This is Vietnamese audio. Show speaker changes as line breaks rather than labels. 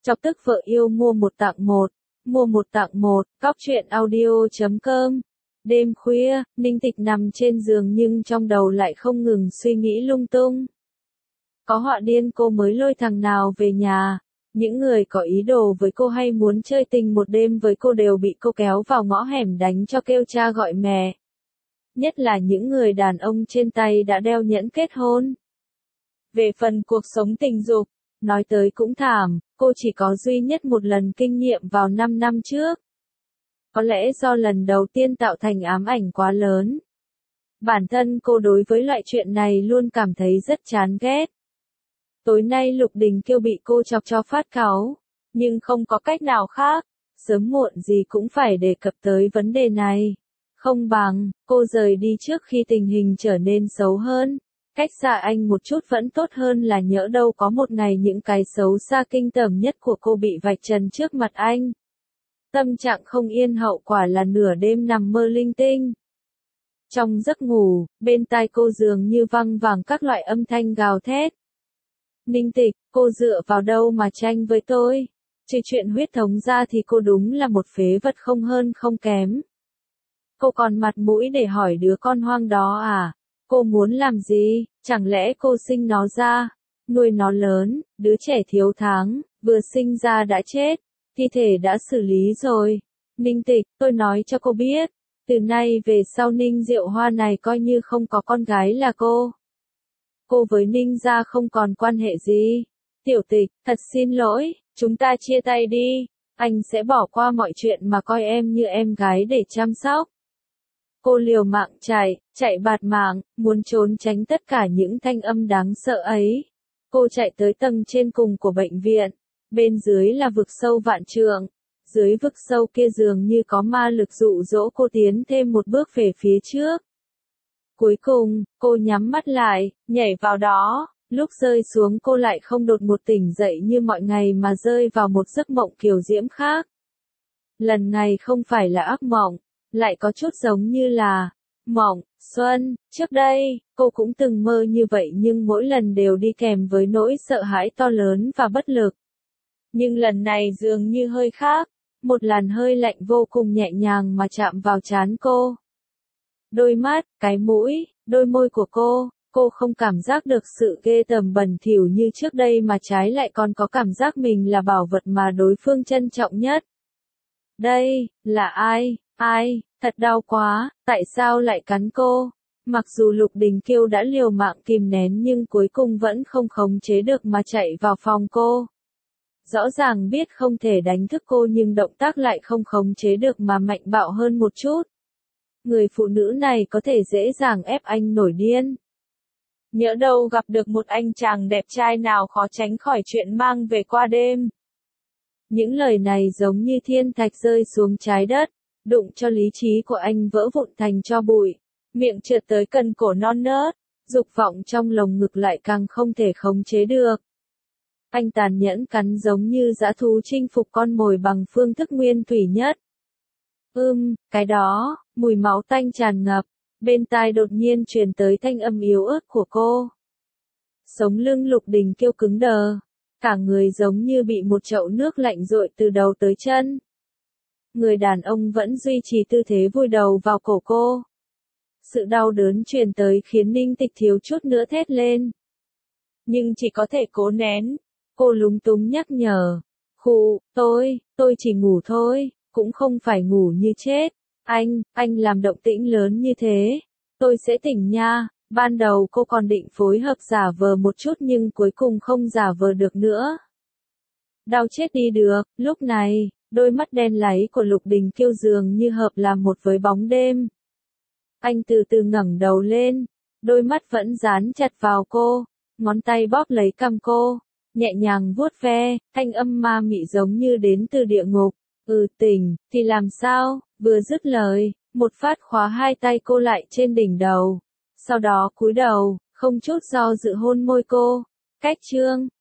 Chọc tức vợ yêu mua một tặng một. Mua một tặng một, cóc truyện audio.com. Đêm khuya, Ninh Tịch nằm trên giường nhưng trong đầu lại không ngừng suy nghĩ lung tung. Có họa điên cô mới lôi thằng nào về nhà. Những người có ý đồ với cô hay muốn chơi tình một đêm với cô đều bị cô kéo vào ngõ hẻm đánh cho kêu cha gọi mẹ. Nhất là những người đàn ông trên tay đã đeo nhẫn kết hôn. Về phần cuộc sống tình dục, nói tới cũng thảm, cô chỉ có duy nhất một lần kinh nghiệm vào 5 năm trước. Có lẽ do lần đầu tiên tạo thành ám ảnh quá lớn. Bản thân cô đối với loại chuyện này luôn cảm thấy rất chán ghét. Tối nay Lục Đình Kiêu bị cô chọc cho phát cáu, nhưng không có cách nào khác, sớm muộn gì cũng phải đề cập tới vấn đề này. Không bằng, cô rời đi trước khi tình hình trở nên xấu hơn. Cách xa anh một chút vẫn tốt hơn là nhỡ đâu có một ngày những cái xấu xa kinh tởm nhất của cô bị vạch trần trước mặt anh. Tâm trạng không yên hậu quả là nửa đêm nằm mơ linh tinh. Trong giấc ngủ, bên tai cô dường như văng vẳng các loại âm thanh gào thét. Ninh Tịch, cô dựa vào đâu mà tranh với tôi? Trừ chuyện huyết thống ra thì cô đúng là một phế vật không hơn không kém. Cô còn mặt mũi để hỏi đứa con hoang đó à? Cô muốn làm gì? Chẳng lẽ cô sinh nó ra, nuôi nó lớn, đứa trẻ thiếu tháng, vừa sinh ra đã chết, thi thể đã xử lý rồi. Ninh Tịch, tôi nói cho cô biết, từ nay về sau Ninh Diệu Hoa này coi như không có con gái là cô. Cô với Ninh gia không còn quan hệ gì. Tiểu Tịch, thật xin lỗi, chúng ta chia tay đi, anh sẽ bỏ qua mọi chuyện mà coi em như em gái để chăm sóc. Cô liều mạng chạy bạt mạng, muốn trốn tránh tất cả những thanh âm đáng sợ ấy. Cô chạy tới tầng trên cùng của bệnh viện, bên dưới là vực sâu vạn trượng, dưới vực sâu kia dường như có ma lực dụ dỗ cô tiến thêm một bước về phía trước. Cuối cùng, cô nhắm mắt lại, nhảy vào đó, lúc rơi xuống cô lại không đột ngột tỉnh dậy như mọi ngày mà rơi vào một giấc mộng kiều diễm khác. Lần này không phải là ác mộng, lại có chút giống như là mộng xuân. Trước đây, cô cũng từng mơ như vậy nhưng mỗi lần đều đi kèm với nỗi sợ hãi to lớn và bất lực. Nhưng lần này dường như hơi khác, một làn hơi lạnh vô cùng nhẹ nhàng mà chạm vào trán cô. Đôi mắt, cái mũi, đôi môi của cô không cảm giác được sự ghê tởm bẩn thỉu như trước đây mà trái lại còn có cảm giác mình là bảo vật mà đối phương trân trọng nhất. Đây, là ai? Ai? Thật đau quá, tại sao lại cắn cô? Mặc dù Lục Đình Kiêu đã liều mạng kìm nén nhưng cuối cùng vẫn không khống chế được mà chạy vào phòng cô. Rõ ràng biết không thể đánh thức cô nhưng động tác lại không khống chế được mà mạnh bạo hơn một chút. Người phụ nữ này có thể dễ dàng ép anh nổi điên. Nhỡ đâu gặp được một anh chàng đẹp trai nào khó tránh khỏi chuyện mang về qua đêm. Những lời này giống như thiên thạch rơi xuống trái đất, đụng cho lý trí của anh vỡ vụn thành tro bụi, miệng trượt tới cần cổ non nớt, dục vọng trong lồng ngực lại càng không thể khống chế được. Anh tàn nhẫn cắn giống như dã thú chinh phục con mồi bằng phương thức nguyên thủy nhất. Cái đó, mùi máu tanh tràn ngập, bên tai đột nhiên truyền tới thanh âm yếu ớt của cô. Sống lưng Lục Đình Kiêu cứng đờ, cả người giống như bị một chậu nước lạnh dội từ đầu tới chân. Người đàn ông vẫn duy trì tư thế vùi đầu vào cổ cô. Sự đau đớn truyền tới khiến Ninh Tịch thiếu chút nữa thét lên. Nhưng chỉ có thể cố nén. Cô lúng túng nhắc nhở. Tôi chỉ ngủ thôi, cũng không phải ngủ như chết. Anh làm động tĩnh lớn như thế. Tôi sẽ tỉnh nha. Ban đầu cô còn định phối hợp giả vờ một chút nhưng cuối cùng không giả vờ được nữa. Đau chết đi được, lúc này, đôi mắt đen láy của Lục Đình Kiêu dường như hợp làm một với bóng đêm. Anh từ từ ngẩng đầu lên, đôi mắt vẫn dán chặt vào cô, ngón tay bóp lấy cằm cô, nhẹ nhàng vuốt ve, thanh âm ma mị giống như đến từ địa ngục. Tỉnh, thì làm sao? Vừa dứt lời, một phát khóa hai tay cô lại trên đỉnh đầu. Sau đó cúi đầu, không chút do dự hôn môi cô. Cách chương